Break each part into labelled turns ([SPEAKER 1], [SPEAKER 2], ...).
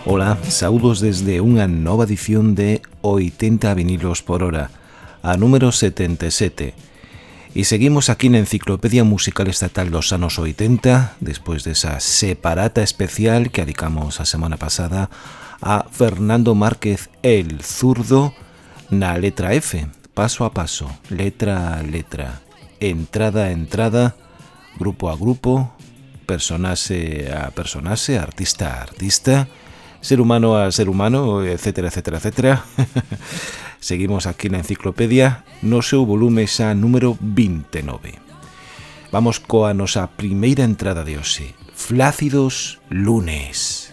[SPEAKER 1] Ola, saúdos desde unha nova edición de 80 vinilos por hora, a número 77. E seguimos aquí na Enciclopedia Musical Estatal dos anos 80, despois desa separata especial que adicamos a semana pasada a Fernando Márquez el Zurdo na letra F, paso a paso, letra a letra, entrada a entrada, grupo a grupo, personaxe a personaxe, artista a artista, ser humano a ser humano, etcétera, etcétera, etcétera. Seguimos aquí na enciclopedia no seu volume xa número 29. Vamos coa nosa primeira entrada de hoxe, Flácidos Lunes.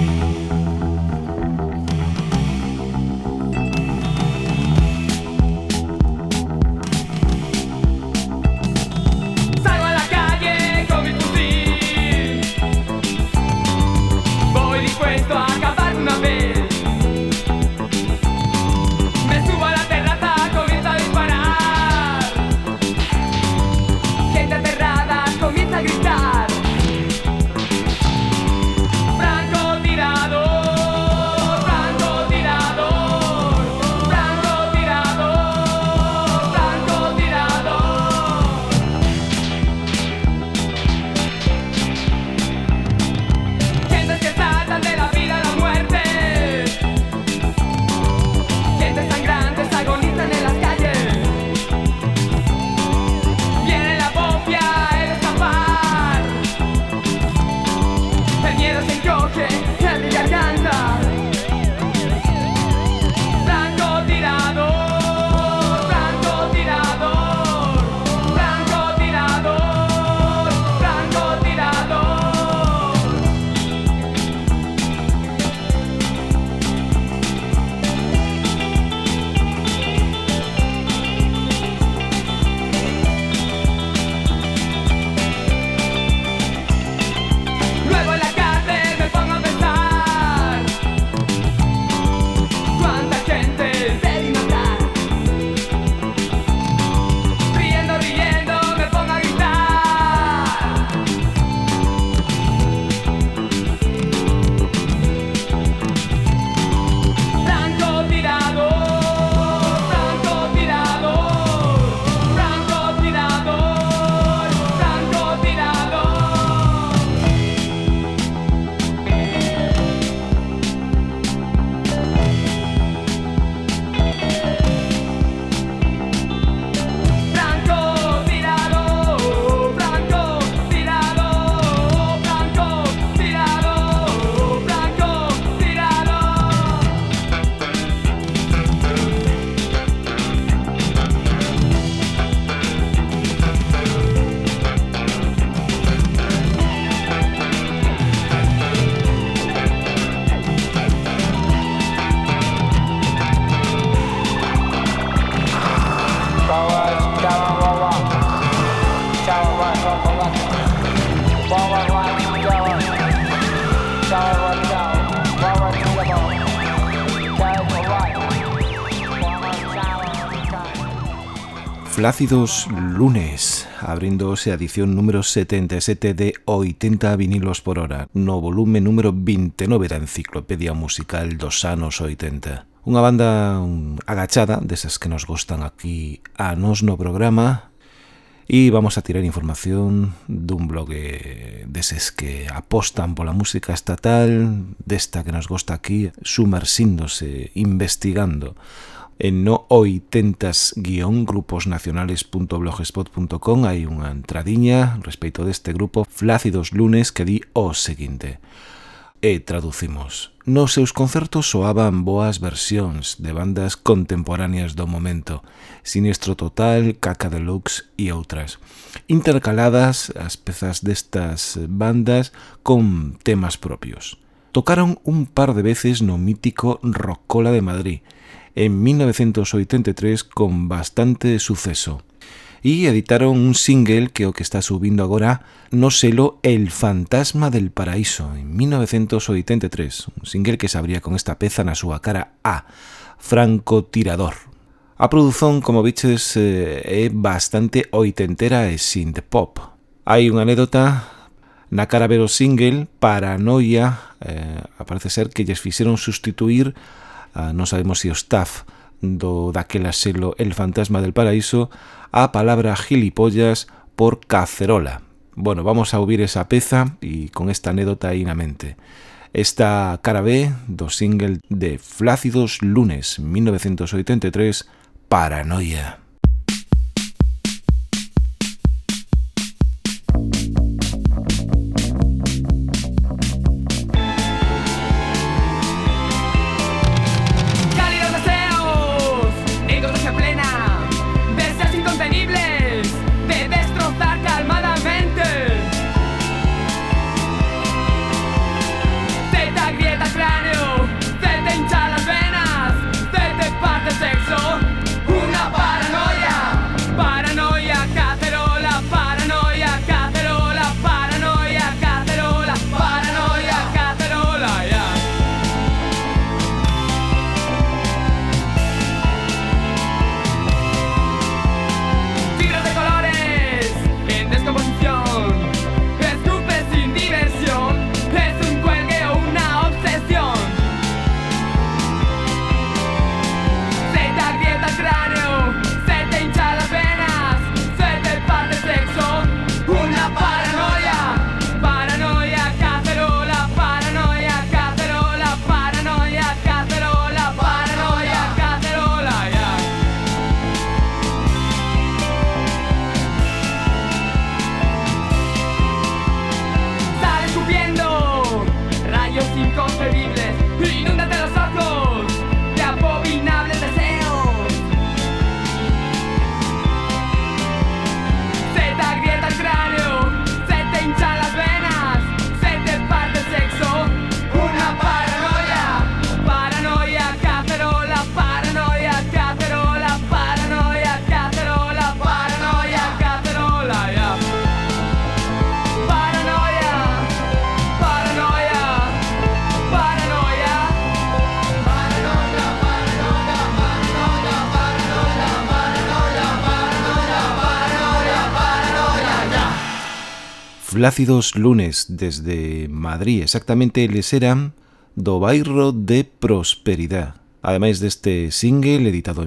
[SPEAKER 1] Flácidos Lunes, abrindose a edición número 77 de 80 vinilos por hora, no volume número 29 da Enciclopedia Musical dos anos 80. Unha banda agachada, desas que nos gustan aquí a nos no programa, e vamos a tirar información dun blog deses que apostan pola música estatal, desta que nos gusta aquí, sumersíndose, investigando, en no 80s-gruposnacionales.blogspot.com hai unha entradiña respecto deste grupo Flácidos Lunes que di o seguinte, e traducimos: nos seus concertos soaban boas versións de bandas contemporáneas do momento, Sinistro Total, Caca Deluxe e outras, intercaladas as pezas destas bandas con temas propios. Tocaron un par de veces no mítico Rockola de Madrid en 1983 con bastante suceso, e editaron un single que o que está subindo agora no selo El Fantasma del Paraíso en 1983, un single que se abría con esta peza na súa cara A, Francotirador. A produción, como biches, é bastante oitentera e synth pop. Hai unha anécdota Na cara B do single, Paranoia, aparece ser que lles fixeron sustituir, non sabemos se o staff daquela selo El Fantasma del Paraíso, a palabra gilipollas por cacerola. Bueno, vamos a ouvir esa peza e con esta anécdota aí na mente. Esta cara B do single de Flácidos Lunes, 1983, Paranoia. Flácidos Lunes, desde Madrid, exactamente, eles eran do bairro de Prosperidad. Ademais deste single, editado en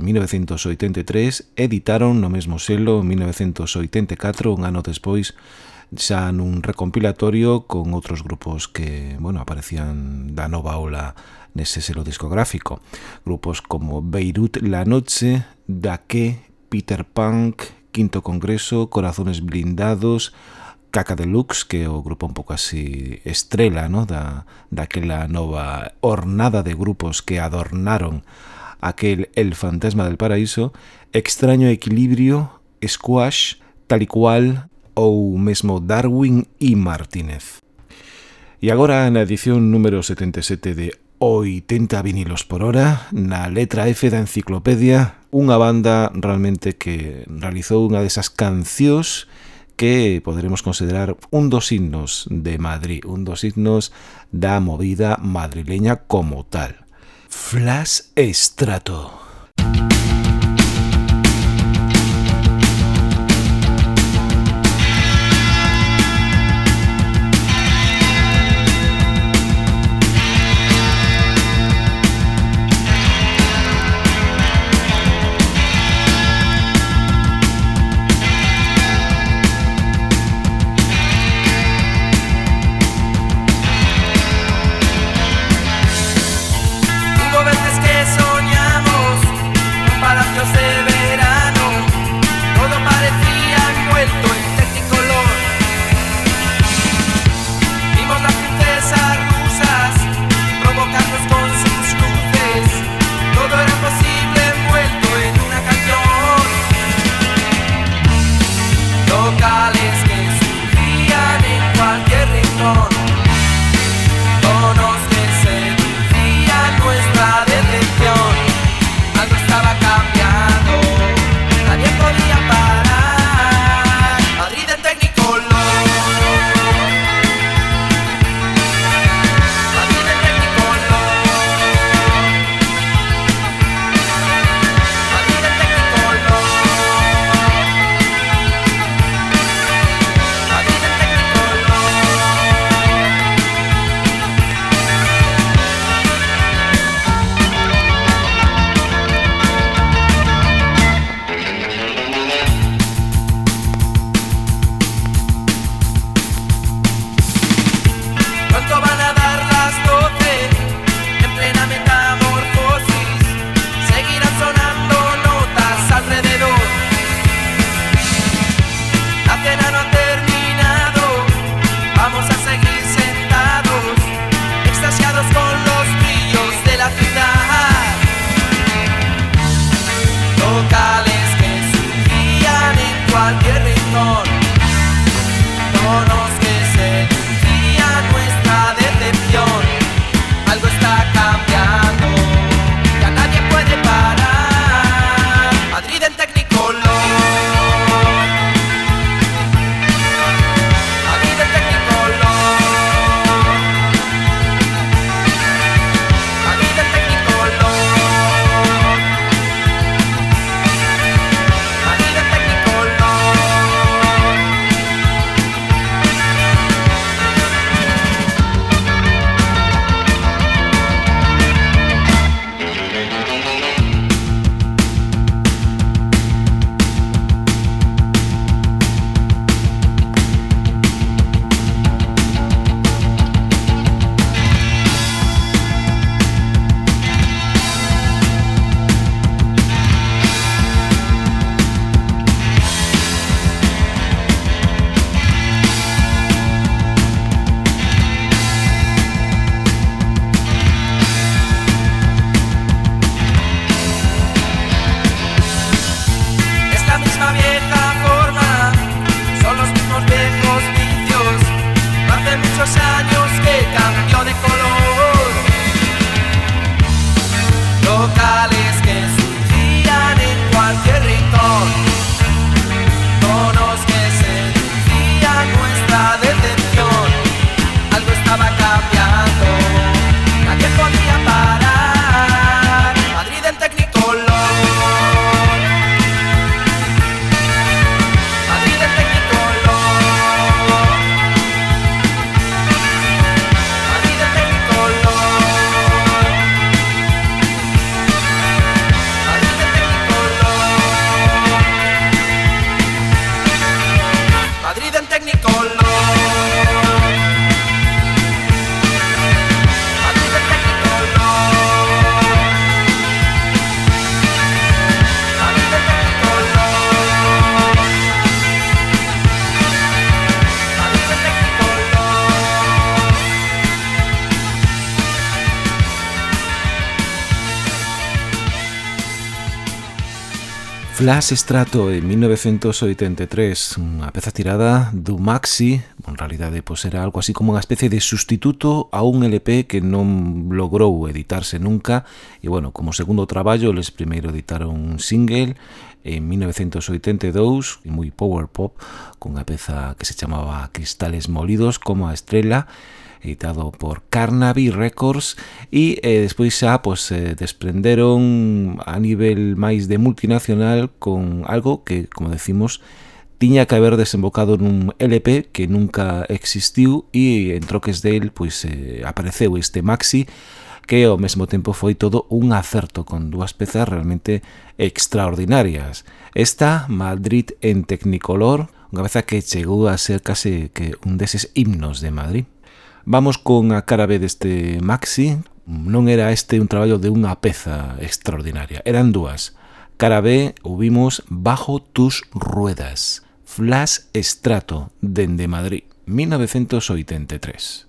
[SPEAKER 1] 1983, editaron no mesmo selo en 1984, un ano despois, xa nun recompilatorio con outros grupos que, bueno, aparecían da nova ola nese selo discográfico. Grupos como Beirut La Noche, Daque, Peter Punk, Quinto Congreso, Corazones Blindados, Caca Deluxe, que é o grupo un pouco así estrela, ¿no? daquela nova hornada de grupos que adornaron aquel El Fantasma del Paraíso, Extraño Equilibrio, Squash, Tal y Cual ou mesmo Darwin e Martínez. E agora na edición número 77 de 80 vinilos por hora, na letra F da enciclopedia, unha banda realmente que realizou unha desas cancións que poderemos considerar un dos himnos de Madrid, un dos himnos da movida madrileña como tal. Flash Estrato.
[SPEAKER 2] Hubo veces que soñamos
[SPEAKER 1] Flash Strato en 1983, unha peza tirada do Maxi, en realidade pois era algo así como unha especie de sustituto a un LP que non logrou editarse nunca, e bueno, como segundo traballo, eles primeiro editaron un single en 1982, moi power pop, con unha peza que se chamaba Cristales Molidos, como a estrela, editado por Carnaby Records, e despois xa pues, desprenderon a nivel máis de multinacional con algo que, como decimos, tiña que haber desembocado nun LP que nunca existiu, e en troques del pues, apareceu este Maxi que ao mesmo tempo foi todo un acerto con dúas pezas realmente extraordinarias. Esta, Madrid en Technicolor, unha peza que chegou a ser case que un deses himnos de Madrid. Vamos con a cara B deste Maxi. Non era este un traballo de unha peza extraordinaria, eran dúas. Cara B, ouvimos Bajo tus ruedas, Flash Strato, dende Madrid, 1983.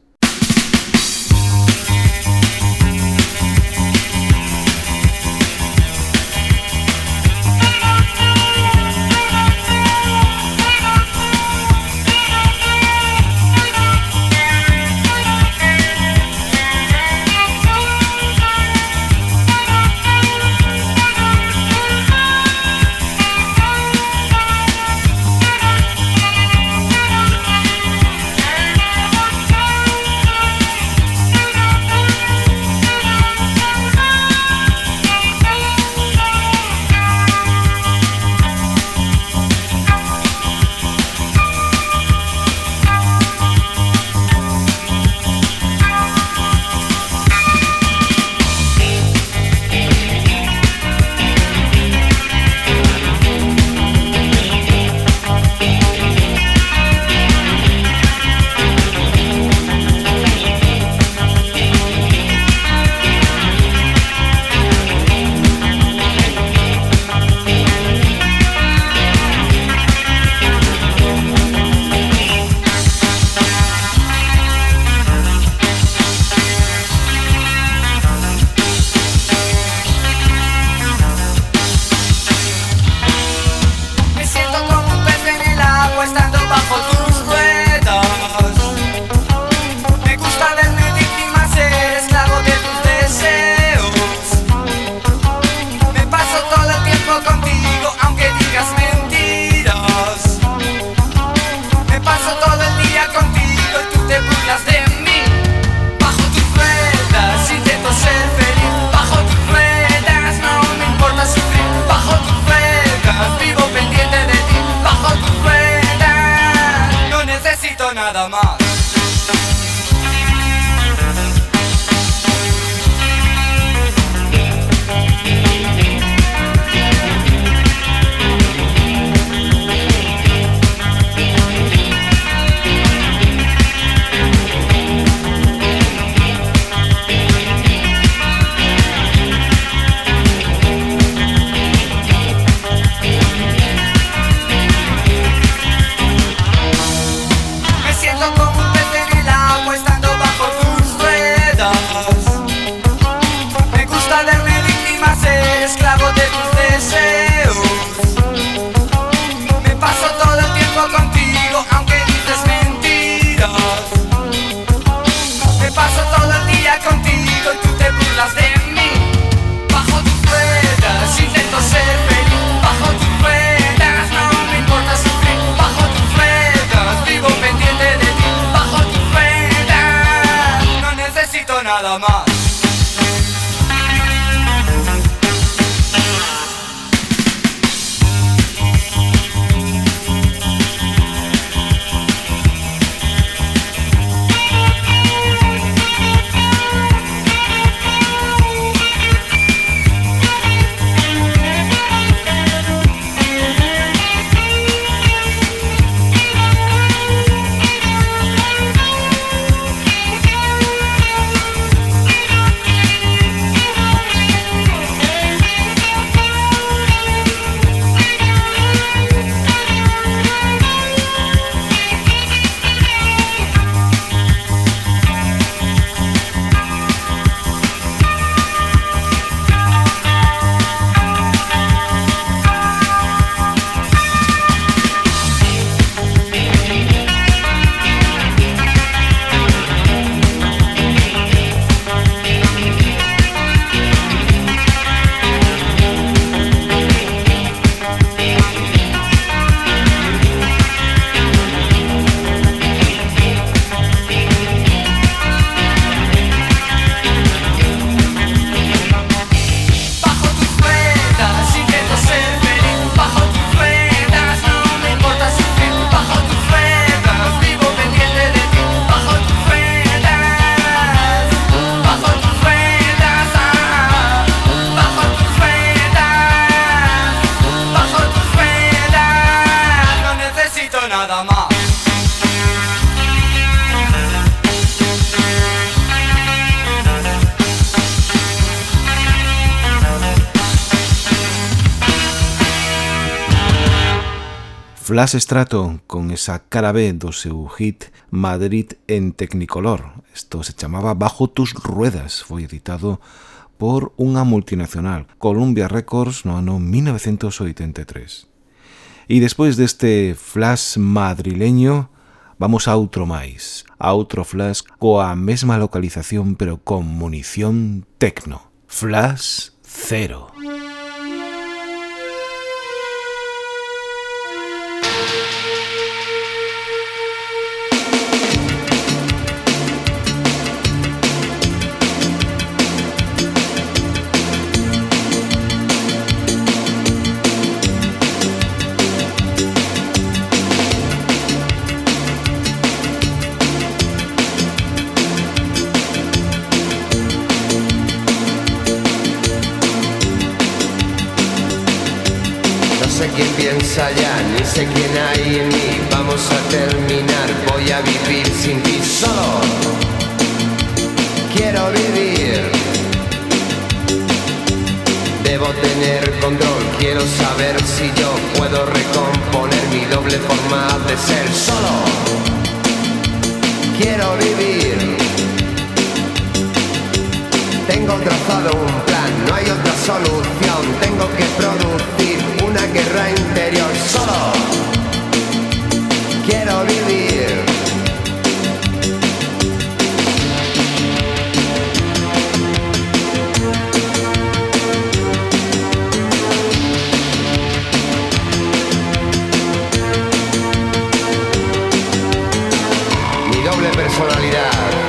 [SPEAKER 1] Flash Strato con esa cara B do seu hit Madrid en Technicolor. Isto se chamaba Bajo tus ruedas. Foi editado por unha multinacional, Columbia Records, no ano 1983. E despois deste flash madrileño, vamos a outro máis, a outro flash coa mesma localización pero con munición tecno. Flash Cero.
[SPEAKER 2] Ya, ni sé quién hay en mí, vamos a terminar, voy a vivir sin ti solo. Quiero vivir, debo tener control, quiero saber si yo puedo recomponer mi doble forma de ser solo. Quiero vivir, tengo trazado un plan, no hay otra solución, tengo que producir una guerra interior solo. Quiero vivir. Mi doble personalidad.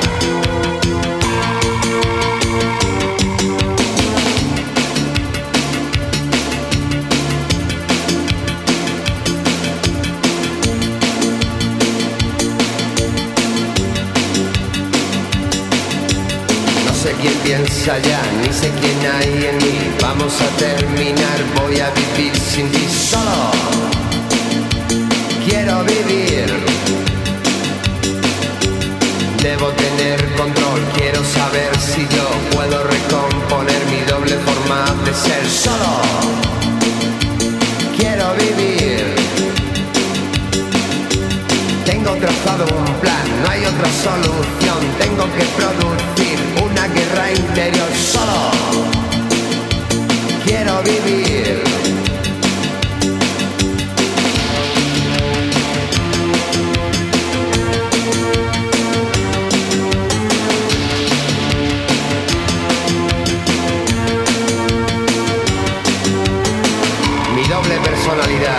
[SPEAKER 2] ¿Quién piensa ya? Ni sé quién hay en mí. Vamos a terminar, voy a vivir sin ti solo. Quiero vivir, debo tener control, quiero saber si yo puedo recomponer mi doble forma de ser solo. Quiero vivir, tengo trazado un plan, no hay otra solución, tengo que producir una guerra interior solo. Quiero vivir. Mi doble personalidad.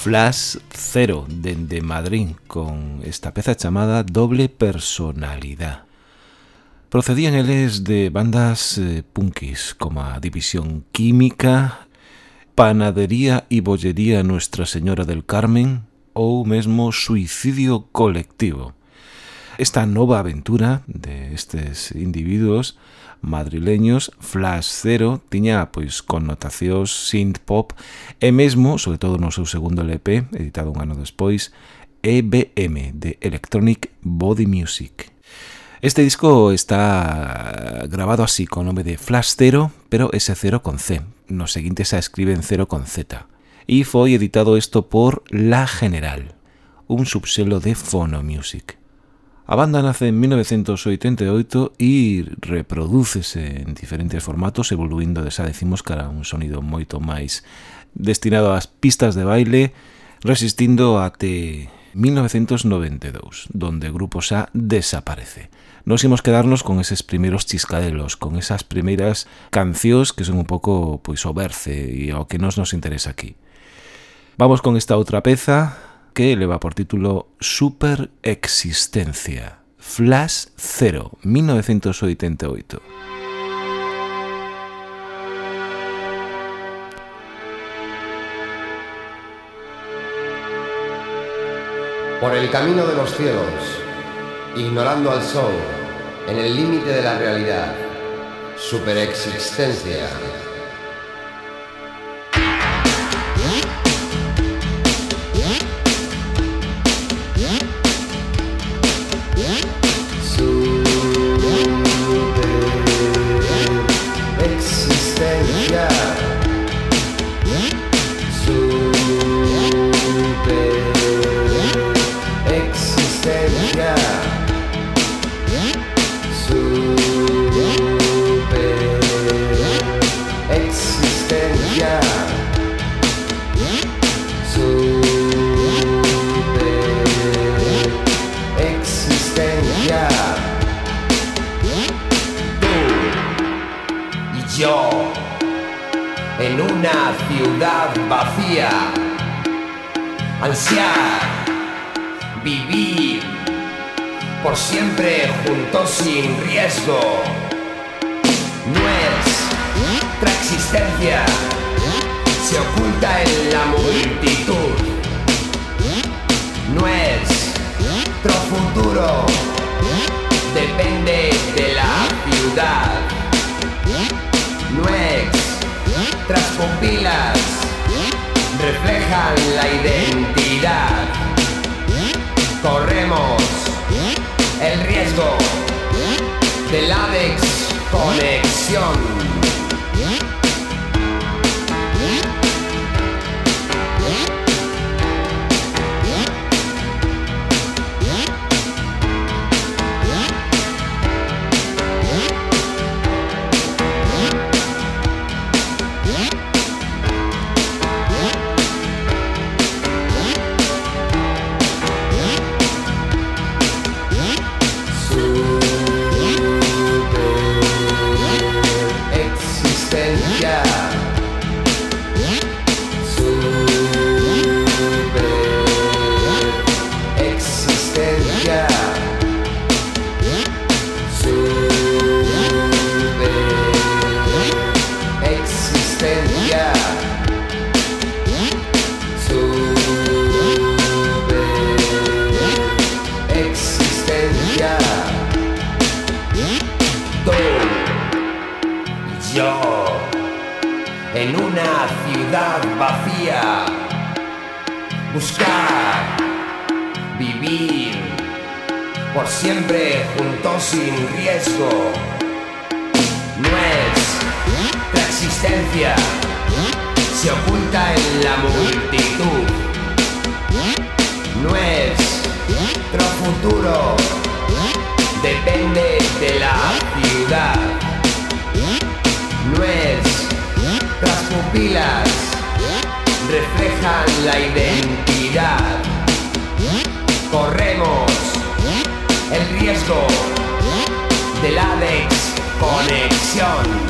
[SPEAKER 1] Flash Zero dende Madrid con esta peza chamada Doble Personalidad. Procedían eles de bandas punkis como a División Química, Panadería y Bollería Nuestra Señora del Carmen ou mesmo Suicidio Colectivo. Esta nova aventura de estes individuos madrileños, Flash Zero, tiña pois connotacións synth-pop e mesmo, sobre todo no seu segundo LP, editado un ano despois, EBM, de Electronic Body Music. Este disco está grabado así, con nome de Flash Zero, pero ese cero con C. Nos seguintes se escriben cero con Z. E foi editado isto por La General, un subselo de Phono Music. A banda nace en 1988 e reprodúcese en diferentes formatos, evoluindo, xa decimos, cara a un sonido moito máis destinado ás pistas de baile, resistindo até 1992, donde o grupo xa desaparece. Nos imos quedarnos con eses primeiros chiscadelos, con esas primeiras cancións que son un pouco pois o berce e o que nos interesa aquí. Vamos con esta outra peza que leva por título Super Existencia, Flash Zero, 1988.
[SPEAKER 2] Por el camino de los cielos, ignorando al sol, en el límite de la realidad, superexistencia. Superexistencia. Yo, en una ciudad vacía, ansiar, vivir, por siempre juntos sin riesgo. Nuestra existencia se oculta en la multitud. Nuestro futuro depende de la ciudad. Nuestras pupilas reflejan la identidad. Corremos el riesgo de la desconexión. En una ciudad vacía, buscar, vivir, por siempre juntos sin riesgo. Nuestra existencia se oculta en la multitud. Nuestro futuro depende de la ciudad. Nuestras pupilas reflejan la identidad. Corremos el riesgo de la desconexión.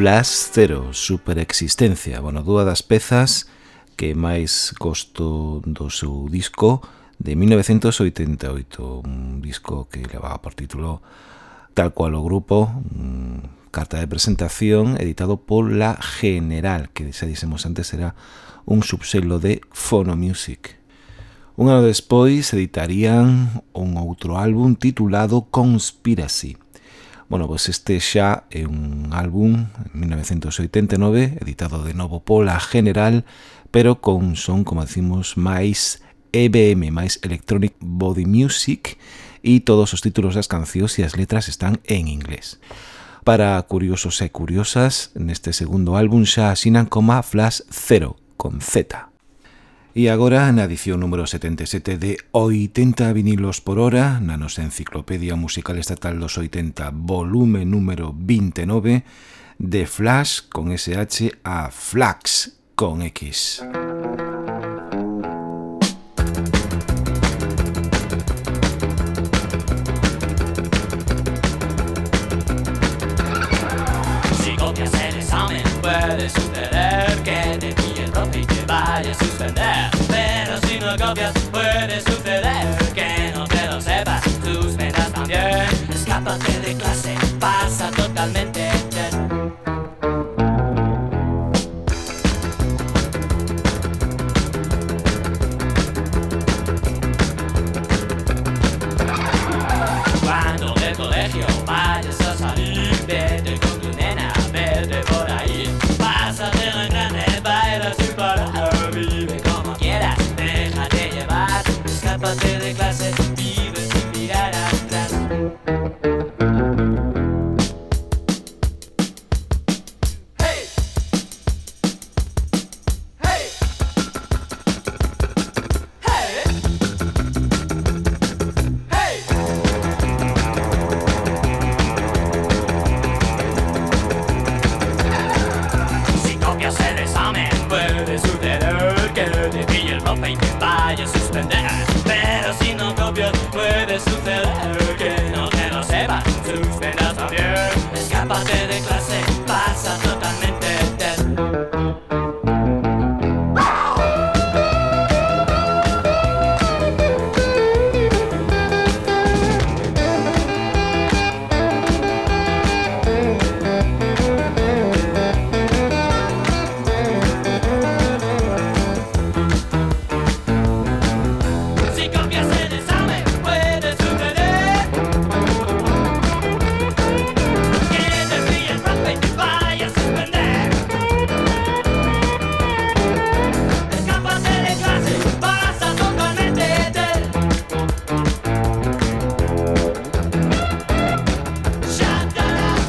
[SPEAKER 1] Flash Zero, Superexistencia. Bueno, dúas das pezas que máis gosto do seu disco de 1988, un disco que levaba por título tal cual o grupo, carta de presentación, editado por La General, que xa dixemos antes era un subselo de Phonomusic. Un ano despois editarían un outro álbum titulado Conspiracy. Bueno, pois este xa é un álbum en 1989, editado de novo pola General, pero con son, como decimos, máis EBM, máis Electronic Body Music, e todos os títulos das cancións e as letras están en inglés. Para curiosos e curiosas, neste segundo álbum xa asinan como Flash Zero, con Z. E agora, na edición número 77 de 80 vinilos por hora, na nosa Enciclopedia Musical Estatal dos 80, volume número 29, de Flash con SH a Flax con X.
[SPEAKER 3] Si copias el examen, puede suceder que te pille el profe y te vaya a suspender. Pero si no copias, puede suceder que no te lo sepas, suspendas también. Escápate de clase, pasa totalmente bien. Cuando del colegio vayas a salir, vete con tu nena, vete por ahí. Pásate en grande, baila sin parar, vive como quieras, déjate llevar. Escápate de clase, vive sin mirar atrás. Hey, hey, hey, hey. Si copias el examen, puede suceder que te pille el profe y te vaya a suspender. Pero si no copias, puede suceder que no te lo sepas, suspendas también. Escápate de clase, pasa totalmente bien. Si copias el examen, puede suceder que te pille el profe y te vaya a suspender. Escápate de clase, pasa totalmente bien. Shut up,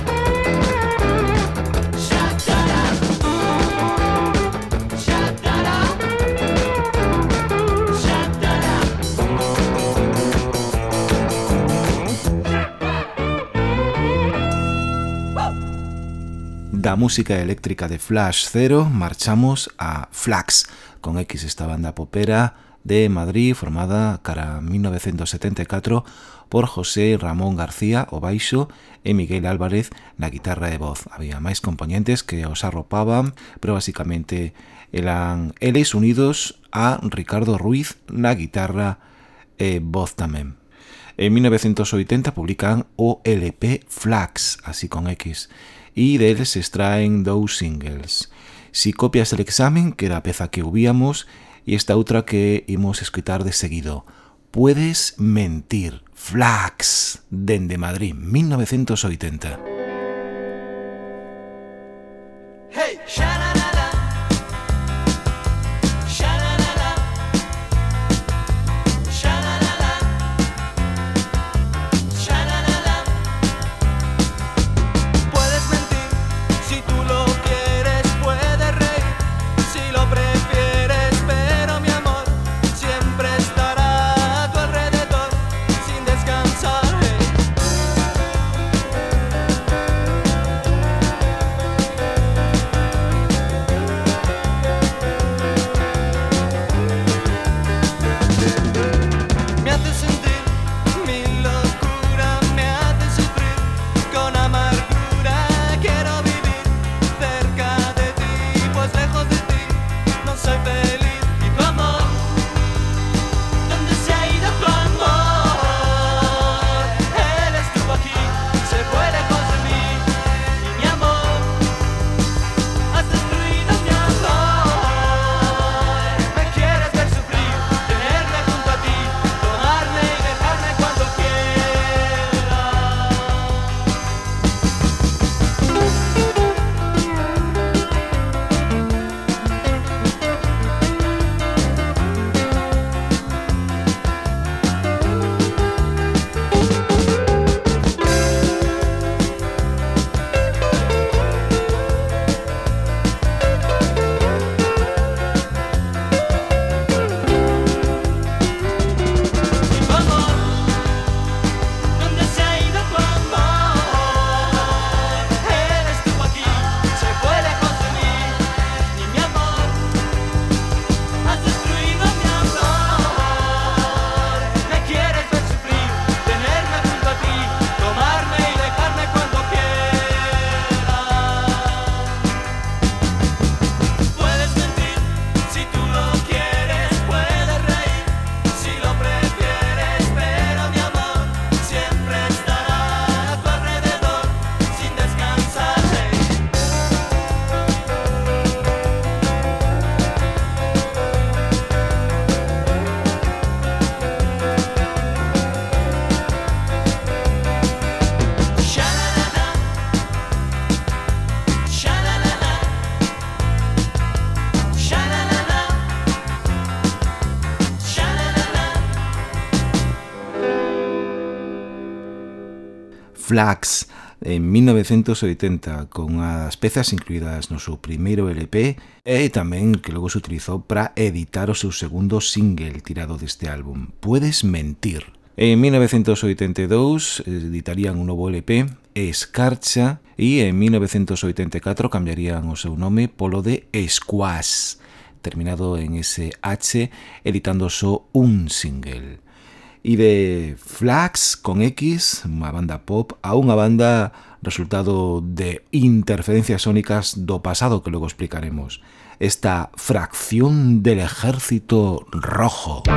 [SPEAKER 3] shut up, shut up, shut up.
[SPEAKER 1] Da música eléctrica de Flash Zero marchamos a Flax, con X, esta banda popera de Madrid formada cara a 1974 por José Ramón García o baixo e Miguel Álvarez na guitarra e voz. Había máis componentes que os arropaban, pero basicamente eran eles unidos a Ricardo Ruiz na guitarra e voz tamén. En 1980 publican o LP Flax, así con X, e deles se extraen dous singles. Si copias el examen, que era a peza que ouvíamos, e esta outra que imos escutar de seguido. Puedes mentir, Flax, dende Madrid, 1980.
[SPEAKER 3] Hey, sha-la-la-la, sha-la-la-la, sha-la-la-la, sha-la-la-la. Puedes mentir si tú lo quieres, puedes reír si lo prefieres, pero mi amor siempre estará a tu alrededor sin descansar. Hey.
[SPEAKER 1] Flags en 1980 con as pezas incluídas no seu primeiro LP e tamén que logo se utilizou para editar o seu segundo single tirado deste álbum, Puedes mentir. En 1982 editarían un novo LP, Escarcha, e en 1984 cambiarían o seu nome polo de Squash, terminado en SH, editando só un single. E de Flags con X, unha banda pop, a unha banda resultado de interferencias sónicas do pasado que logo explicaremos. Esta Fracción del Ejército Rojo.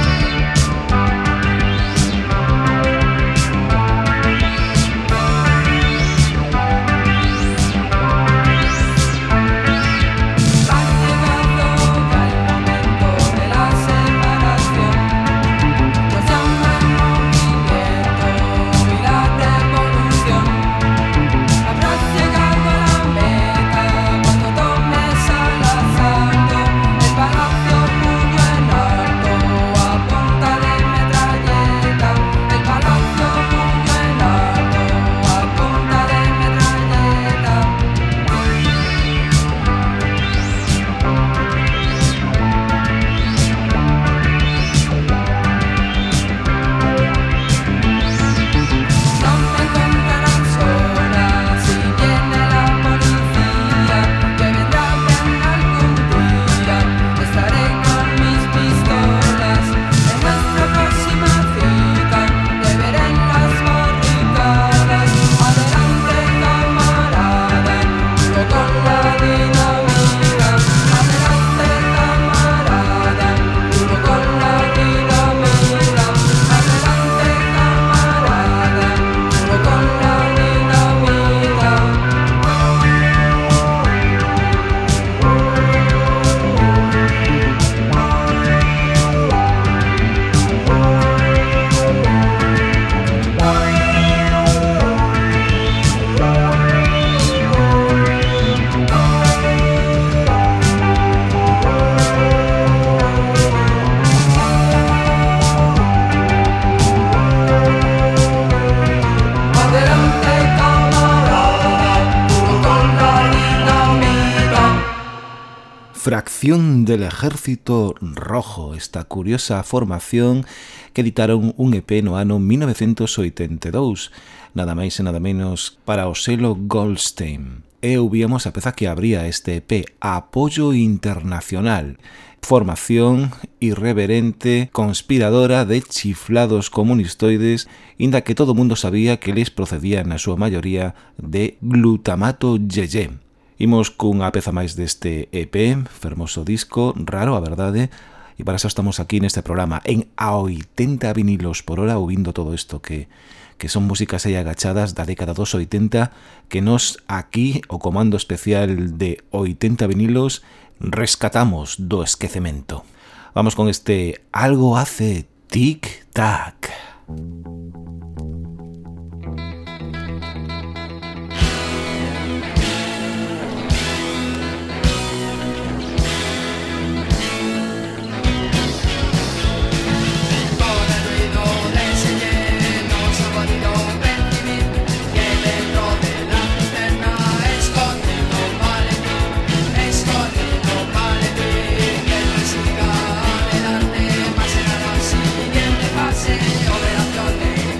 [SPEAKER 1] Fracción del Ejército Rojo, esta curiosa formación que editaron un EP no ano 1982, nada máis e nada menos para o selo Goldstein. E ouvíamos a peza que abría este EP, Apoyo Internacional, formación irreverente, conspiradora de chiflados comunistoides, inda que todo o mundo sabía que eles procedían na súa maioría de glutamato yeye. Imos cunha peza máis deste EP, fermoso disco, raro, a verdade, e para eso estamos aquí neste programa, en a 80 vinilos por hora, ouvindo todo isto que son músicas aí agachadas da década dos 80, que nos aquí, o comando especial de 80 vinilos, rescatamos do esquecemento. Vamos con este Algo hace tic-tac.
[SPEAKER 4] Operaciones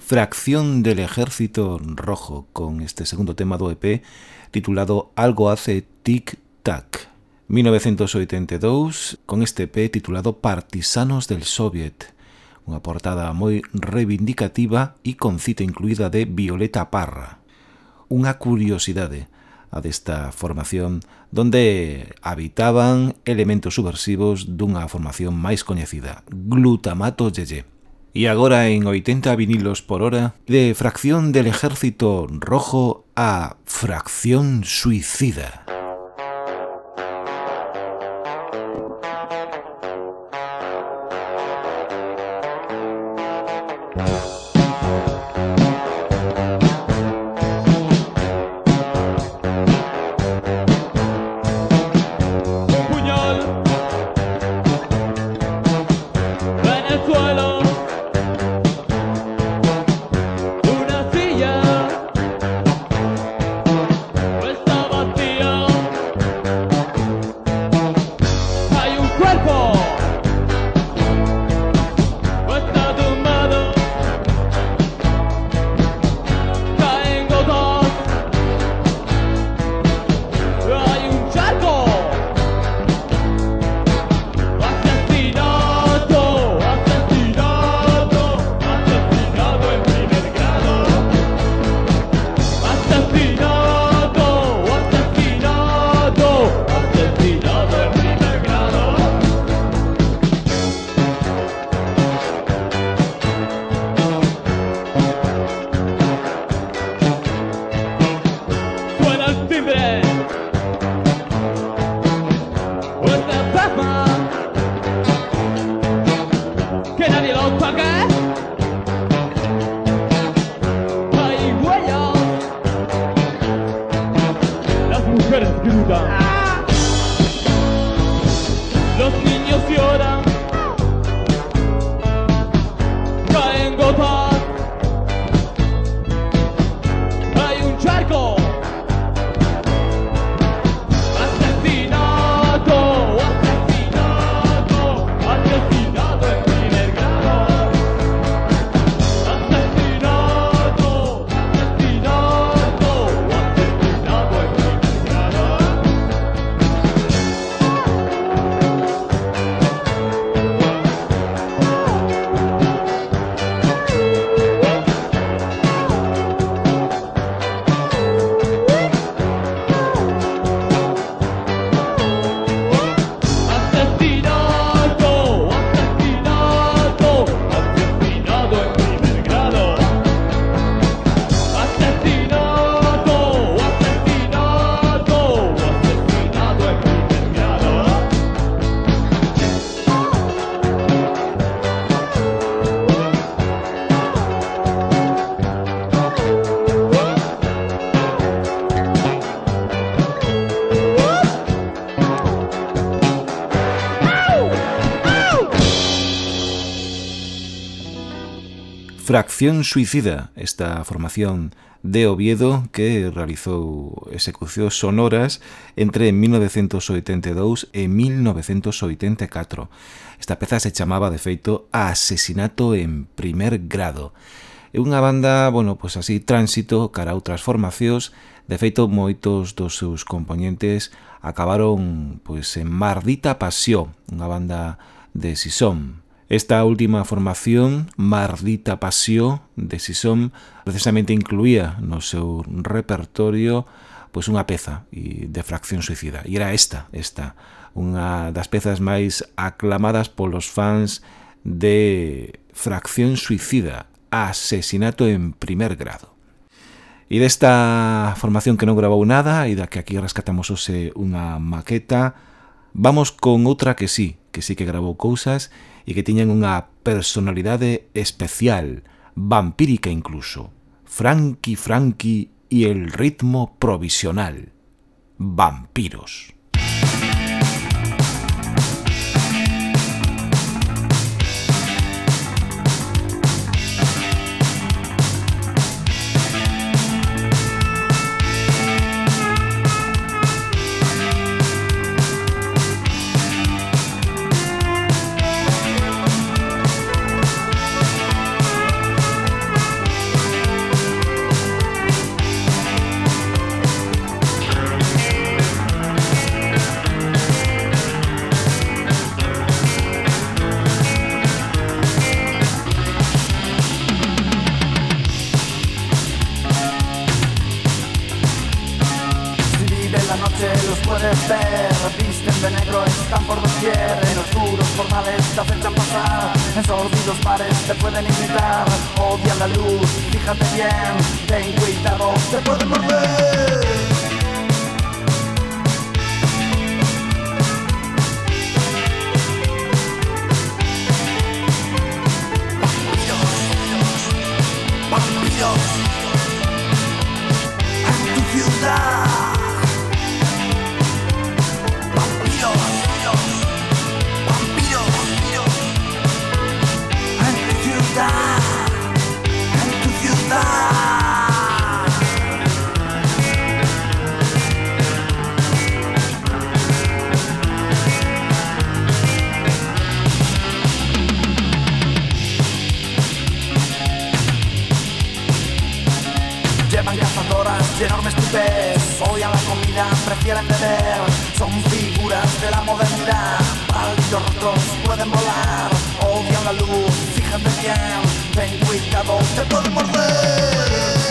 [SPEAKER 1] Fracción del Ejército Rojo, con este segundo tema do EP titulado Algo hace tic-tac. 1982, con este EP titulado Partisanos del Soviet, unha portada moi reivindicativa e con cita incluída de Violeta Parra. Unha curiosidade a desta formación donde habitaban elementos subversivos dunha formación máis coñecida, Glutamato Yeye. E agora en 80 vinilos por hora, de Fracción del Ejército Rojo a Fracción Suicida. Fracción Suicida, esta formación de Oviedo que realizou execucións sonoras entre 1982 e 1984. Esta peza se chamaba, de feito, Asesinato en primer grado. É unha banda, pues así, tránsito cara a outras formacións. De feito, moitos dos seus componentes acabaron en Mardita Pasión, unha banda de Sisón. Esta última formación, Mardita Pasión de Sisón, precisamente incluía no seu repertorio unha peza de Fracción Suicida. E era esta, unha das pezas máis aclamadas polos fans de Fracción Suicida, Asesinato en primer grado. E desta formación que non grabou nada e da que aquí rescatamos hoxe unha maqueta, vamos con outra que sí que grabou cousas e que tiñan unha personalidade especial, vampírica incluso. Frankie y el ritmo provisional. Vampiros.
[SPEAKER 4] la noche los puedes ver. Visten de negro, están por doquier. En oscuros portales te acechan pasar. En sordidos bares te pueden imitar. Odian la luz, fíjate bien. Ten cuidado, te pueden morder. Y enormes tupés, odian la comida, prefieren beber. Son figuras de la modernidad, pálidos rotos, pueden volar. Odian la luz, fíjate bien. Ten cuidado, te pueden morder.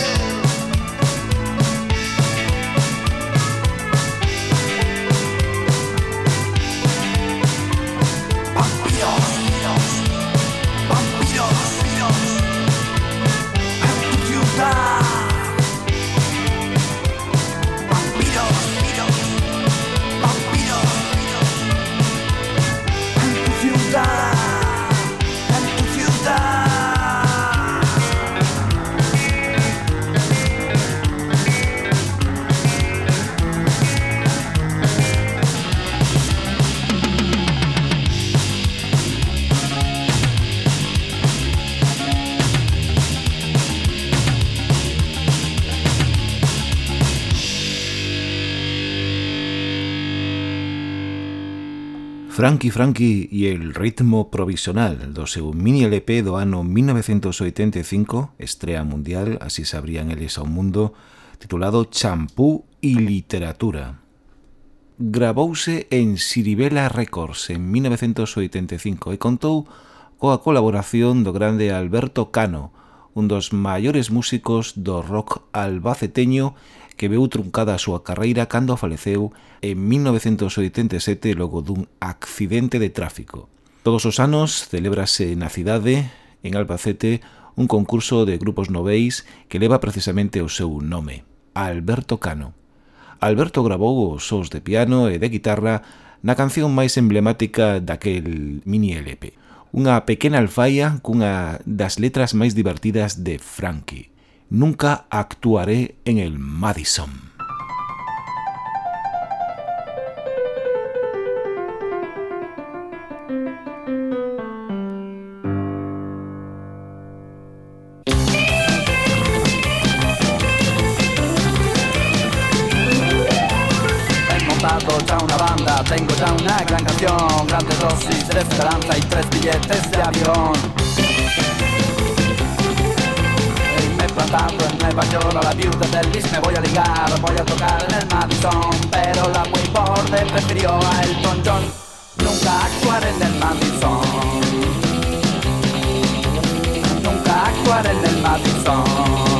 [SPEAKER 1] Frankie Frankie e el ritmo provisional do seu mini LP do ano 1985, estrea mundial, así sabrían eles ao mundo, titulado Champú y literatura. Gravouse en Siribela Records en 1985 e contou coa colaboración do grande Alberto Cano, un dos maiores músicos do rock albaceteño que veu truncada a súa carreira cando faleceu en 1987 logo dun accidente de tráfico. Todos os anos celébrase na cidade, en Albacete, un concurso de grupos noveis que leva precisamente o seu nome, Alberto Cano. Alberto gravou os sons de piano e de guitarra na canción máis emblemática daquel mini LP, unha pequena alfaia cunha das letras máis divertidas de Frankie. Nunca actuaré en el Madison.
[SPEAKER 4] Ya una banda, tengo ya una gran canción, grandes dosis de esperanza y 3 billetes de avión. Me he plantado en Nueva York a la viuda de Elvis, me voy a ligar, voy a tocar en el Madison, pero la muy borde prefirió a Elton John. Nunca actuaré en el Madison, nunca actuaré en el Madison.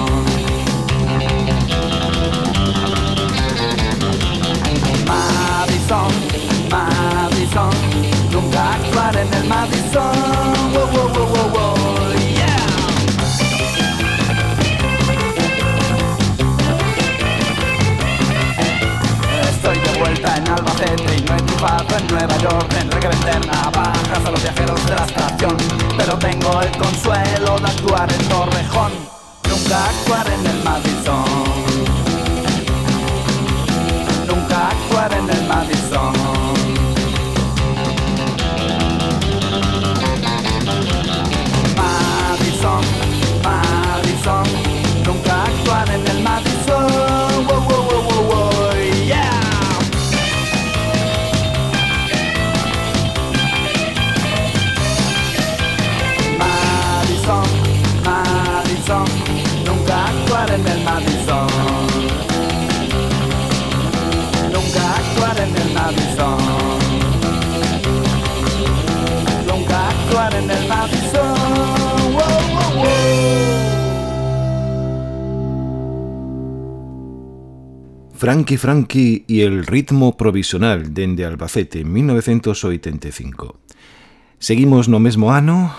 [SPEAKER 4] Madison, Madison, nunca actuaré en el Madison. Wow, wow, wow, wow, wow, yeah. Estoy de vuelta en Albacete y no he triunfado en Nueva York. Tendré que vender navajas a los viajeros de la estación, pero tengo el consuelo de actuar en Torrejón. Nunca actuaré en el Madison, nunca actuar en el Madison. Madison, Madison, nunca actuar en el Madison. Wow, wow, wow, wow, wow, yeah. Madison, Madison, nunca actuar en el Madison.
[SPEAKER 1] Frankie y el ritmo provisional dende Albacete, 1985. Seguimos no mesmo ano,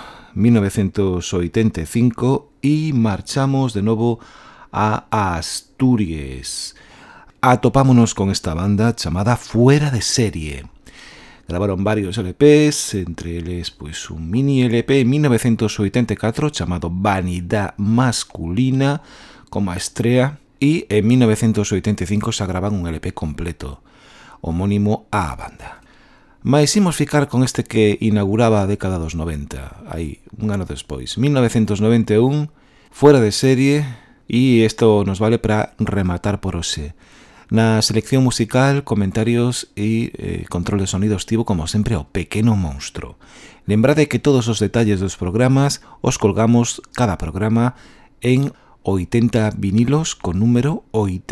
[SPEAKER 1] 1985, e marchamos de novo a Asturias. Atopámonos con esta banda chamada Fuera de Serie. Gravaron varios LPs, entre eles pois un mini LP en 1984 chamado Vanidad Masculina como a estrea, e en 1985 xa graban un LP completo, homónimo á banda. Mais imos ficar con este que inauguraba a década dos 90, aí, un ano despois, 1991, Fuera de Serie, e isto nos vale para rematar por hoxe. Na selección musical, comentarios e control de sonido estivo, como sempre, o Pequeno Monstro. Lembrade que todos os detalles dos programas os colgamos cada programa en 80 vinilos con número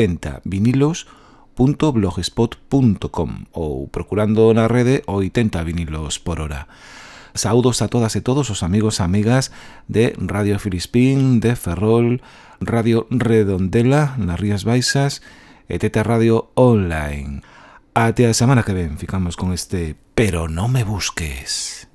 [SPEAKER 1] 80vinilos.blogspot.com ou procurando na rede 80 vinilos por hora. Saúdos a todas e todos os amigos e amigas de Radio Filispín, de Ferrol, Radio Redondela nas Rías Baixas e Teta Radio Online. Até a semana que ven ficamos con este Pero no me busques.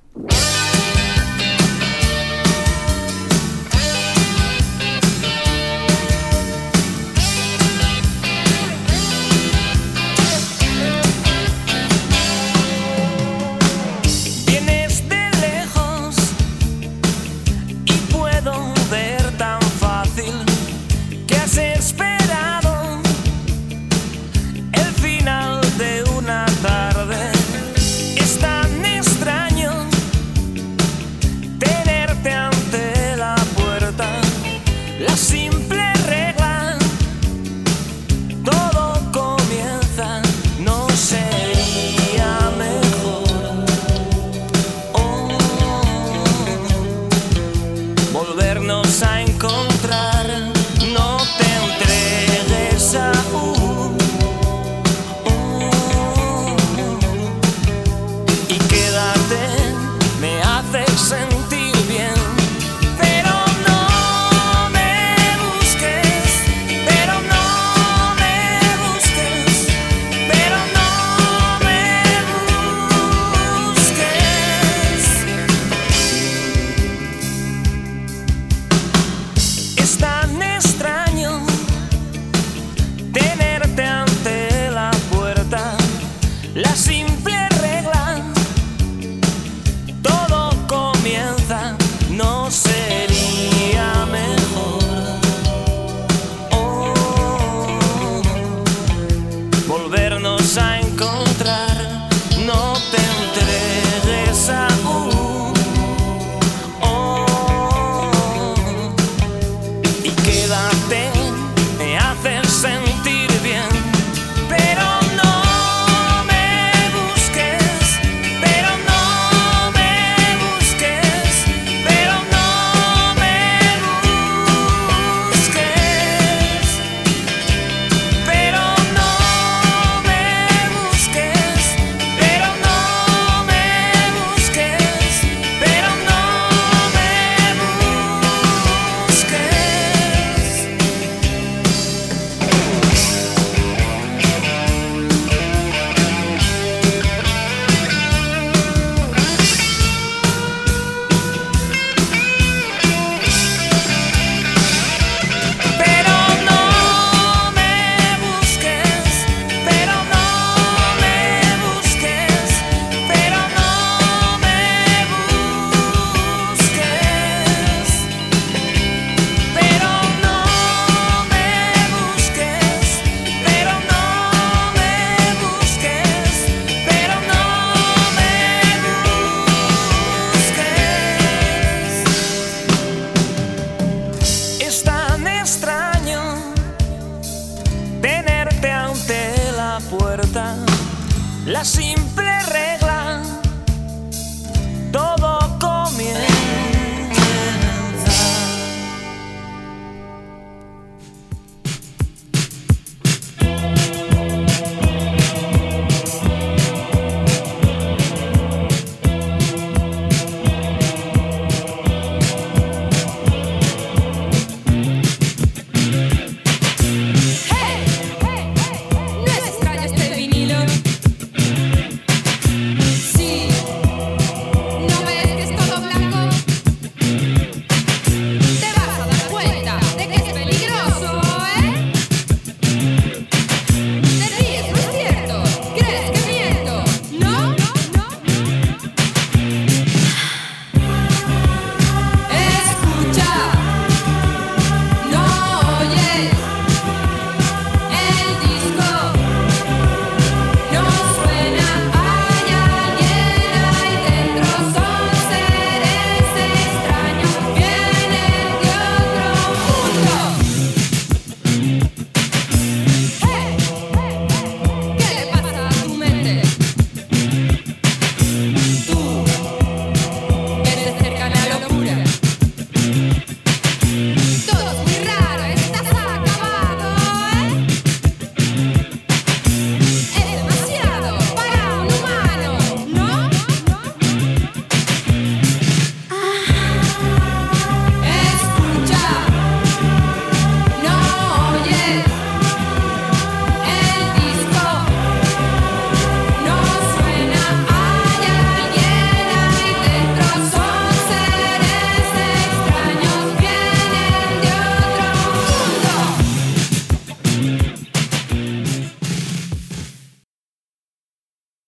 [SPEAKER 5] La simple regla